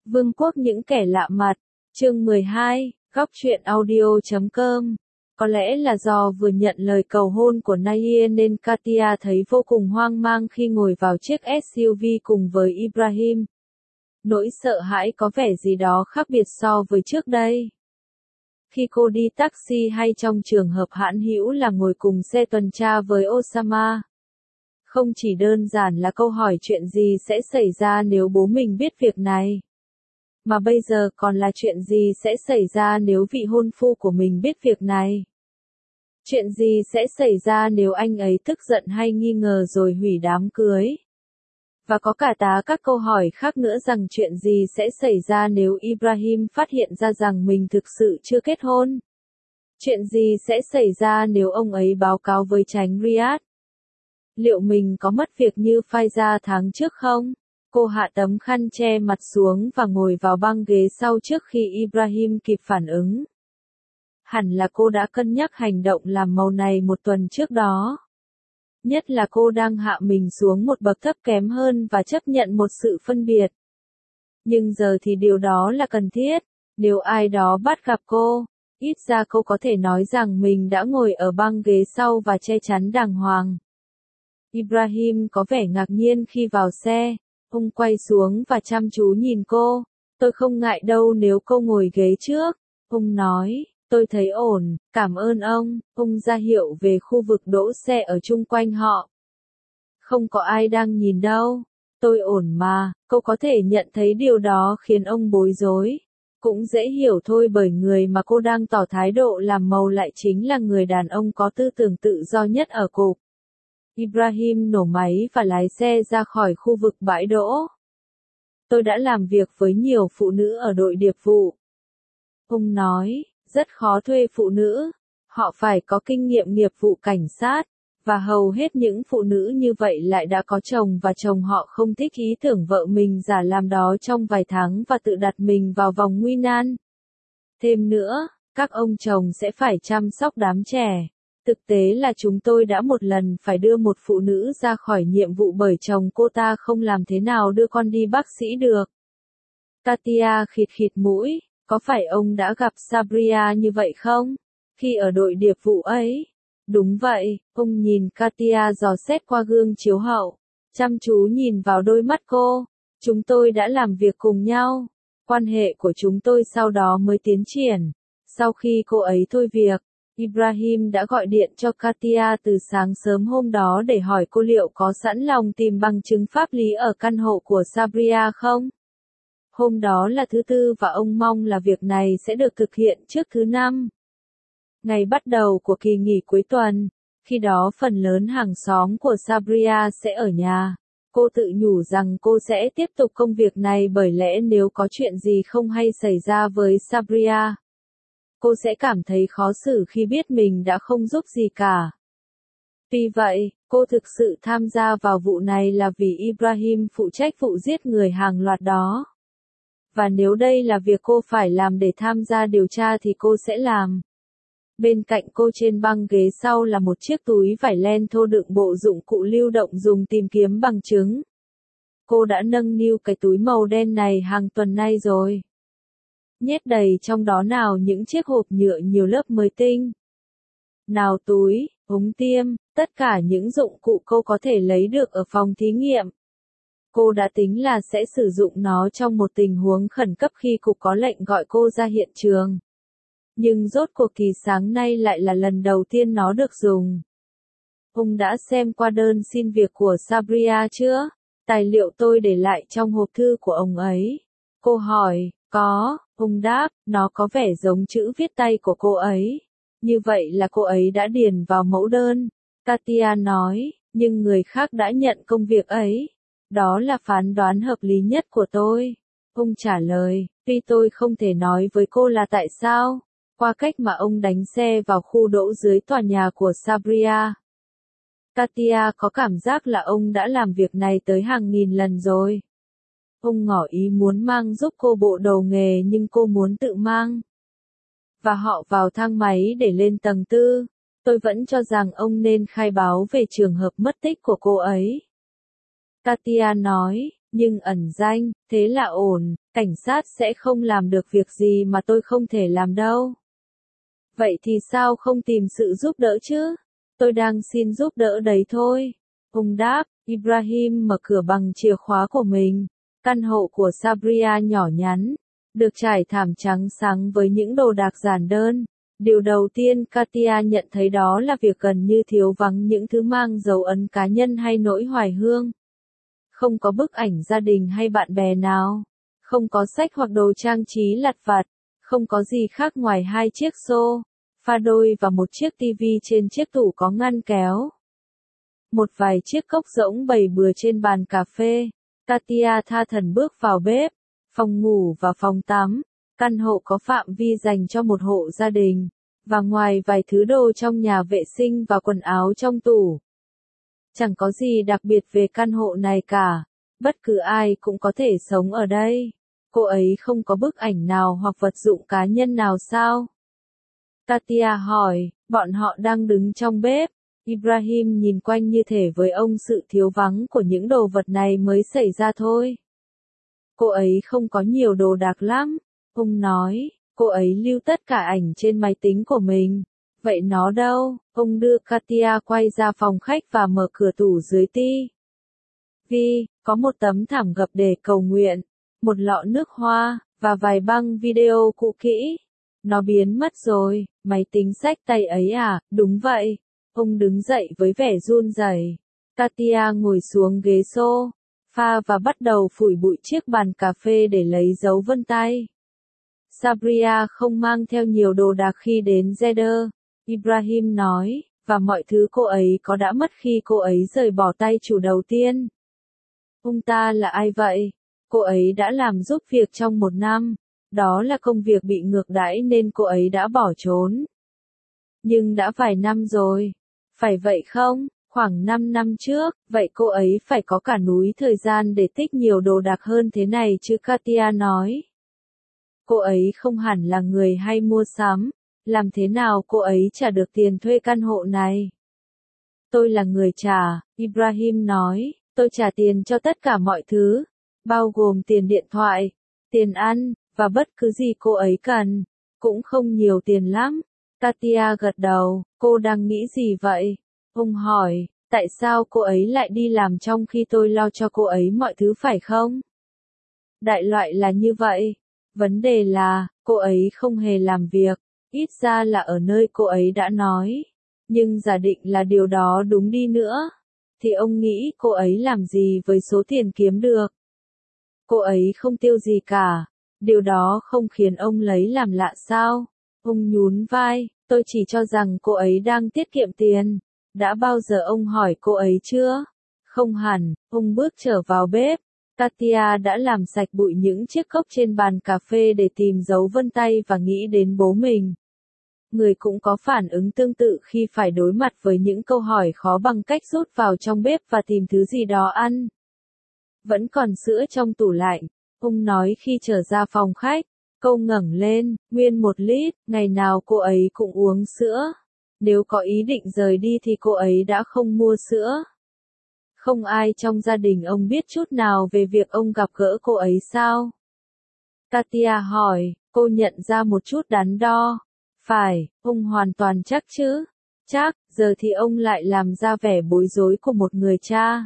Vương quốc những kẻ lạ mặt, chương 12, góc truyện audio.com. Có lẽ là do vừa nhận lời cầu hôn của Nair nên Katia thấy vô cùng hoang mang khi ngồi vào chiếc SUV cùng với Ibrahim. Nỗi sợ hãi có vẻ gì đó khác biệt so với trước đây. Khi cô đi taxi hay trong trường hợp hãn hữu là ngồi cùng xe tuần tra với Osama. Không chỉ đơn giản là câu hỏi chuyện gì sẽ xảy ra nếu bố mình biết việc này. Mà bây giờ còn là chuyện gì sẽ xảy ra nếu vị hôn phu của mình biết việc này. Chuyện gì sẽ xảy ra nếu anh ấy tức giận hay nghi ngờ rồi hủy đám cưới. Và có cả các câu hỏi khác nữa rằng chuyện gì sẽ xảy ra nếu Ibrahim phát hiện ra rằng mình thực sự chưa kết hôn. Chuyện gì sẽ xảy ra nếu ông ấy báo cáo với chánh Riyadh. Liệu mình có mất việc như Faiza tháng trước không? Cô hạ tấm khăn che mặt xuống và ngồi vào băng ghế sau trước khi Ibrahim kịp phản ứng. Hẳn là cô đã cân nhắc hành động làm màu này một tuần trước đó. Nhất là cô đang hạ mình xuống một bậc thấp kém hơn và chấp nhận một sự phân biệt. Nhưng giờ thì điều đó là cần thiết. Nếu ai đó bắt gặp cô, ít ra cô có thể nói rằng mình đã ngồi ở băng ghế sau và che chắn đàng hoàng. Ibrahim có vẻ ngạc nhiên khi vào xe. Ông quay xuống và chăm chú nhìn cô. Tôi không ngại đâu nếu cô ngồi ghế trước. Ông nói, tôi thấy ổn, cảm ơn ông. Ông ra hiệu về khu vực đỗ xe ở chung quanh họ. Không có ai đang nhìn đâu. Tôi ổn mà, cô có thể nhận thấy điều đó khiến ông bối rối. Cũng dễ hiểu thôi bởi người mà cô đang tỏ thái độ làm màu lại chính là người đàn ông có tư tưởng tự do nhất ở cục. Ibrahim nổ máy và lái xe ra khỏi khu vực bãi đỗ. Tôi đã làm việc với nhiều phụ nữ ở đội điệp vụ. Ông nói, rất khó thuê phụ nữ. Họ phải có kinh nghiệm nghiệp vụ cảnh sát. Và hầu hết những phụ nữ như vậy lại đã có chồng và chồng họ không thích ý tưởng vợ mình giả làm đó trong vài tháng và tự đặt mình vào vòng nguy nan. Thêm nữa, các ông chồng sẽ phải chăm sóc đám trẻ. Thực tế là chúng tôi đã một lần phải đưa một phụ nữ ra khỏi nhiệm vụ bởi chồng cô ta không làm thế nào đưa con đi bác sĩ được. Katia khịt khịt mũi, có phải ông đã gặp Sabria như vậy không? Khi ở đội điệp vụ ấy. Đúng vậy, ông nhìn Katia dò xét qua gương chiếu hậu, chăm chú nhìn vào đôi mắt cô. Chúng tôi đã làm việc cùng nhau. Quan hệ của chúng tôi sau đó mới tiến triển. Sau khi cô ấy thôi việc, Ibrahim đã gọi điện cho Katia từ sáng sớm hôm đó để hỏi cô liệu có sẵn lòng tìm bằng chứng pháp lý ở căn hộ của Sabria không. Hôm đó là thứ Tư và ông mong là việc này sẽ được thực hiện trước thứ Năm. Ngày bắt đầu của kỳ nghỉ cuối tuần, khi đó phần lớn hàng xóm của Sabria sẽ ở nhà. Cô tự nhủ rằng cô sẽ tiếp tục công việc này bởi lẽ nếu có chuyện gì không hay xảy ra với Sabria, cô sẽ cảm thấy khó xử khi biết mình đã không giúp gì cả. Tuy vậy, cô thực sự tham gia vào vụ này là vì Ibrahim phụ trách vụ giết người hàng loạt đó. Và nếu đây là việc cô phải làm để tham gia điều tra thì cô sẽ làm. Bên cạnh cô trên băng ghế sau là một chiếc túi vải len thô đựng bộ dụng cụ lưu động dùng tìm kiếm bằng chứng. Cô đã nâng niu cái túi màu đen này hàng tuần nay rồi. Nhét đầy trong đó nào những chiếc hộp nhựa nhiều lớp mới tinh. Nào túi, ống tiêm, tất cả những dụng cụ cô có thể lấy được ở phòng thí nghiệm. Cô đã tính là sẽ sử dụng nó trong một tình huống khẩn cấp khi cục có lệnh gọi cô ra hiện trường. Nhưng rốt cuộc thì sáng nay lại là lần đầu tiên nó được dùng. Ông đã xem qua đơn xin việc của Sabria chưa? Tài liệu tôi để lại trong hộp thư của ông ấy. Cô hỏi, có, ông đáp, nó có vẻ giống chữ viết tay của cô ấy. Như vậy là cô ấy đã điền vào mẫu đơn. Katia nói, nhưng người khác đã nhận công việc ấy. Đó là phán đoán hợp lý nhất của tôi. Ông trả lời, tuy tôi không thể nói với cô là tại sao. Qua cách mà ông đánh xe vào khu đỗ dưới tòa nhà của Sabria. Katia có cảm giác là ông đã làm việc này tới hàng nghìn lần rồi. Ông ngỏ ý muốn mang giúp cô bộ đồ nghề nhưng cô muốn tự mang. Và họ vào thang máy để lên tầng 4. Tôi vẫn cho rằng ông nên khai báo về trường hợp mất tích của cô ấy. Katia nói, Nhưng ẩn danh, thế là ổn, cảnh sát sẽ không làm được việc gì mà tôi không thể làm đâu. Vậy thì sao không tìm sự giúp đỡ chứ? Tôi đang xin giúp đỡ đấy thôi. Ông đáp, Ibrahim mở cửa bằng chìa khóa của mình. Căn hộ của Sabria nhỏ nhắn, được trải thảm trắng sáng với những đồ đạc giản đơn. Điều đầu tiên Katia nhận thấy đó là việc gần như thiếu vắng những thứ mang dấu ấn cá nhân hay nỗi hoài hương. Không có bức ảnh gia đình hay bạn bè nào. Không có sách hoặc đồ trang trí lặt vặt. Không có gì khác ngoài hai chiếc sofa đôi và một chiếc tivi trên chiếc tủ có ngăn kéo. Một vài chiếc cốc rỗng bày bừa trên bàn cà phê. Katia tha thẩn bước vào bếp, phòng ngủ và phòng tắm. Căn hộ có phạm vi dành cho một hộ gia đình. Và ngoài vài thứ đồ trong nhà vệ sinh và quần áo trong tủ, chẳng có gì đặc biệt về căn hộ này cả. Bất cứ ai cũng có thể sống ở đây. Cô ấy không có bức ảnh nào hoặc vật dụng cá nhân nào sao? Katia hỏi, bọn họ đang đứng trong bếp. Ibrahim nhìn quanh như thể với ông sự thiếu vắng của những đồ vật này mới xảy ra thôi. Cô ấy không có nhiều đồ đạc lắm. Ông nói, cô ấy lưu tất cả ảnh trên máy tính của mình. Vậy nó đâu? Ông đưa Katia quay ra phòng khách và mở cửa tủ dưới tivi. Có một tấm thảm gập để cầu nguyện, một lọ nước hoa, và vài băng video cũ kỹ. Nó biến mất rồi, máy tính xách tay ấy à? Đúng vậy. Ông đứng dậy với vẻ run rẩy. Katia ngồi xuống ghế sofa và bắt đầu phủi bụi chiếc bàn cà phê để lấy dấu vân tay. Sabria không mang theo nhiều đồ đạc khi đến Jeddah, Ibrahim nói, và mọi thứ cô ấy có đã mất khi cô ấy rời bỏ tay chủ đầu tiên. Ông ta là ai vậy? Cô ấy đã làm giúp việc trong 1 năm. Đó là công việc bị ngược đãi nên cô ấy đã bỏ trốn. Nhưng đã vài năm rồi. Phải vậy không? Khoảng 5 năm trước, vậy cô ấy phải có cả núi thời gian để tích nhiều đồ đạc hơn thế này chứ, Katia nói. Cô ấy không hẳn là người hay mua sắm. Làm thế nào cô ấy trả được tiền thuê căn hộ này? Tôi là người trả, Ibrahim nói. Tôi trả tiền cho tất cả mọi thứ, bao gồm tiền điện thoại, tiền ăn, và bất cứ gì cô ấy cần. Cũng không nhiều tiền lắm. Katia gật đầu, cô đang nghĩ gì vậy? Ông hỏi, tại sao cô ấy lại đi làm trong khi tôi lo cho cô ấy mọi thứ phải không? Đại loại là như vậy. Vấn đề là, cô ấy không hề làm việc, ít ra là ở nơi cô ấy đã nói. Nhưng giả định là điều đó đúng đi nữa, thì ông nghĩ cô ấy làm gì với số tiền kiếm được? Cô ấy không tiêu gì cả. Điều đó không khiến ông lấy làm lạ sao? Ông nhún vai, tôi chỉ cho rằng cô ấy đang tiết kiệm tiền. Đã bao giờ ông hỏi cô ấy chưa? Không hẳn. Ông bước trở vào bếp. Katia đã làm sạch bụi những chiếc cốc trên bàn cà phê để tìm dấu vân tay và nghĩ đến bố mình. Người cũng có phản ứng tương tự khi phải đối mặt với những câu hỏi khó bằng cách rút vào trong bếp và tìm thứ gì đó ăn. Vẫn còn sữa trong tủ lạnh, ông nói khi trở ra phòng khách. Cô ngẩng lên, nguyên 1 lít, ngày nào cô ấy cũng uống sữa. Nếu có ý định rời đi thì cô ấy đã không mua sữa. Không ai trong gia đình ông biết chút nào về việc ông gặp gỡ cô ấy sao? Katia hỏi, cô nhận ra một chút đắn đo. Phải, ông hoàn toàn chắc chứ? Chắc, giờ thì ông lại làm ra vẻ bối rối của một người cha.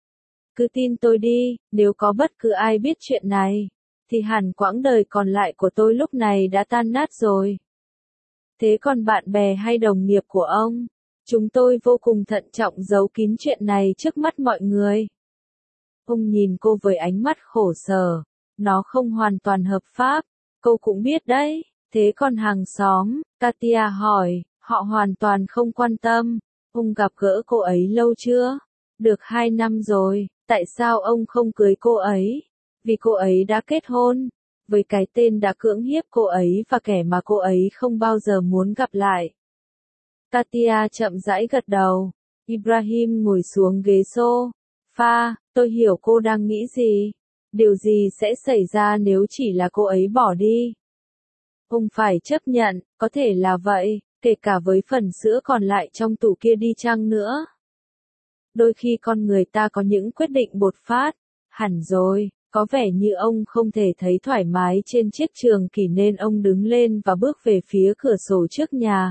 Cứ tin tôi đi, nếu có bất cứ ai biết chuyện này, thì hẳn quãng đời còn lại của tôi lúc này đã tan nát rồi. Thế còn bạn bè hay đồng nghiệp của ông? Chúng tôi vô cùng thận trọng giấu kín chuyện này trước mắt mọi người. Ông nhìn cô với ánh mắt khổ sở. Nó không hoàn toàn hợp pháp. Cô cũng biết đấy. Thế còn hàng xóm? Katia hỏi. Họ hoàn toàn không quan tâm. Ông gặp gỡ cô ấy lâu chưa? Được 2 năm rồi. Tại sao ông không cưới cô ấy? Vì cô ấy đã kết hôn với cái tên đã cưỡng hiếp cô ấy và kẻ mà cô ấy không bao giờ muốn gặp lại. Katia chậm rãi gật đầu. Ibrahim ngồi xuống ghế sofa. Tôi hiểu cô đang nghĩ gì. Điều gì sẽ xảy ra nếu chỉ là cô ấy bỏ đi? Ông phải chấp nhận, có thể là vậy, kể cả với phần sữa còn lại trong tủ kia đi chăng nữa. Đôi khi con người ta có những quyết định bột phát, Hẳn rồi, có vẻ như ông không thể thấy thoải mái trên chiếc trường kỷ nên ông đứng lên và bước về phía cửa sổ trước nhà.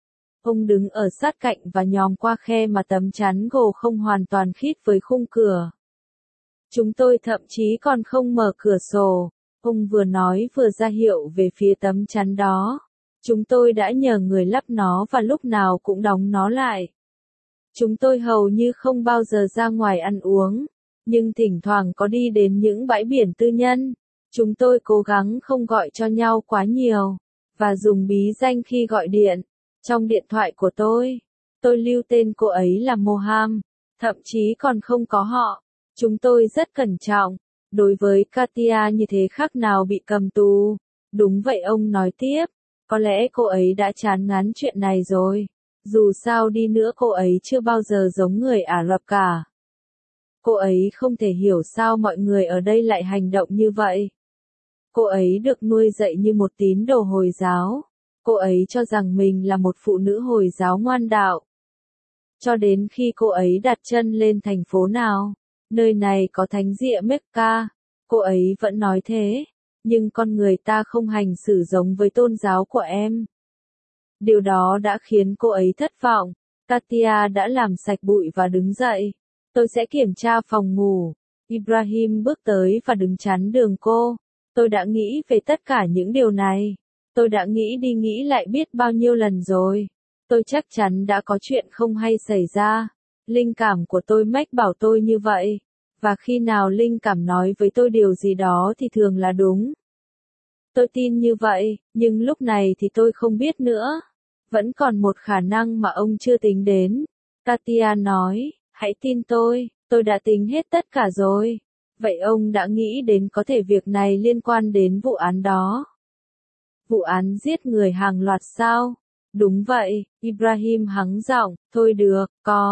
Ông đứng ở sát cạnh và nhòm qua khe mà tấm chắn gỗ không hoàn toàn khít với khung cửa. Chúng tôi thậm chí còn không mở cửa sổ. Ông vừa nói vừa ra hiệu về phía tấm chắn đó. Chúng tôi đã nhờ người lắp nó và lúc nào cũng đóng nó lại. Chúng tôi hầu như không bao giờ ra ngoài ăn uống, nhưng thỉnh thoảng có đi đến những bãi biển tư nhân. Chúng tôi cố gắng không gọi cho nhau quá nhiều, và dùng bí danh khi gọi điện. Trong điện thoại của tôi lưu tên cô ấy là Moham, thậm chí còn không có họ. Chúng tôi rất cẩn trọng. Đối với Katia như thế khác nào bị cầm tù. Đúng vậy, ông nói tiếp. Có lẽ cô ấy đã chán ngán chuyện này rồi. Dù sao đi nữa cô ấy chưa bao giờ giống người Ả Rập cả. Cô ấy không thể hiểu sao mọi người ở đây lại hành động như vậy. Cô ấy được nuôi dạy như một tín đồ Hồi giáo. Cô ấy cho rằng mình là một phụ nữ Hồi giáo ngoan đạo. Cho đến khi cô ấy đặt chân lên thành phố nào, nơi này có thánh địa Mecca, cô ấy vẫn nói thế. Nhưng con người ta không hành xử giống với tôn giáo của em. Điều đó đã khiến cô ấy thất vọng. Katia đã làm sạch bụi và đứng dậy. Tôi sẽ kiểm tra phòng ngủ. Ibrahim bước tới và đứng chắn đường cô. Tôi đã nghĩ về tất cả những điều này. Tôi đã nghĩ đi nghĩ lại biết bao nhiêu lần rồi. Tôi chắc chắn đã có chuyện không hay xảy ra. Linh cảm của tôi mách bảo tôi như vậy. Và khi nào linh cảm nói với tôi điều gì đó thì thường là đúng. Tôi tin như vậy, nhưng lúc này thì tôi không biết nữa. Vẫn còn một khả năng mà ông chưa tính đến. Katia nói, hãy tin tôi đã tính hết tất cả rồi. Vậy ông đã nghĩ đến có thể việc này liên quan đến vụ án đó? Vụ án giết người hàng loạt sao? Đúng vậy, Ibrahim hắng giọng, thôi được,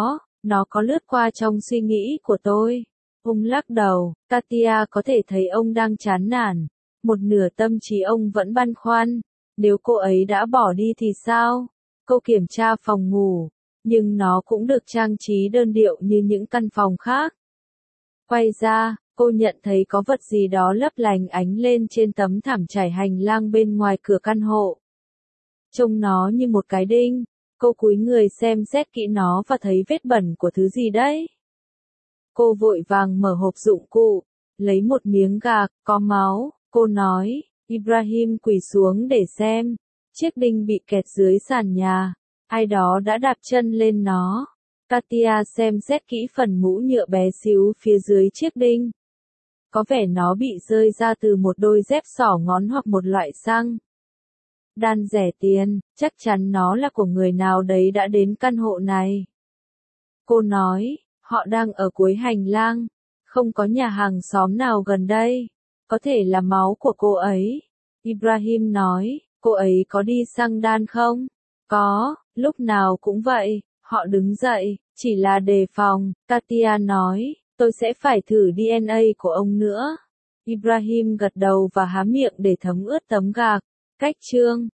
nó có lướt qua trong suy nghĩ của tôi. Ông lắc đầu, Katia có thể thấy ông đang chán nản. Một nửa tâm trí ông vẫn băn khoăn. Nếu cô ấy đã bỏ đi thì sao? Cô kiểm tra phòng ngủ, nhưng nó cũng được trang trí đơn điệu như những căn phòng khác. Quay ra, cô nhận thấy có vật gì đó lấp lánh ánh lên trên tấm thảm trải hành lang bên ngoài cửa căn hộ. Trông nó như một cái đinh. Cô cúi người xem xét kỹ nó và thấy vết bẩn của thứ gì đấy. Cô vội vàng mở hộp dụng cụ, lấy một miếng gạc, có máu. Cô nói, Ibrahim quỳ xuống để xem. Chiếc đinh bị kẹt dưới sàn nhà. Ai đó đã đạp chân lên nó. Katia xem xét kỹ phần mũ nhựa bé xíu phía dưới chiếc đinh. Có vẻ nó bị rơi ra từ một đôi dép xỏ ngón hoặc một loại xăng đan rẻ tiền, chắc chắn nó là của người nào đấy đã đến căn hộ này. Cô nói, họ đang ở cuối hành lang, không có nhà hàng xóm nào gần đây, có thể là máu của cô ấy. Ibrahim nói, cô ấy có đi xăng đan không? Có, lúc nào cũng vậy. Họ đứng dậy, chỉ là đề phòng. Katia nói, tôi sẽ phải thử DNA của ông nữa. Ibrahim gật đầu và há miệng để thấm ướt tấm gạc. Cách chương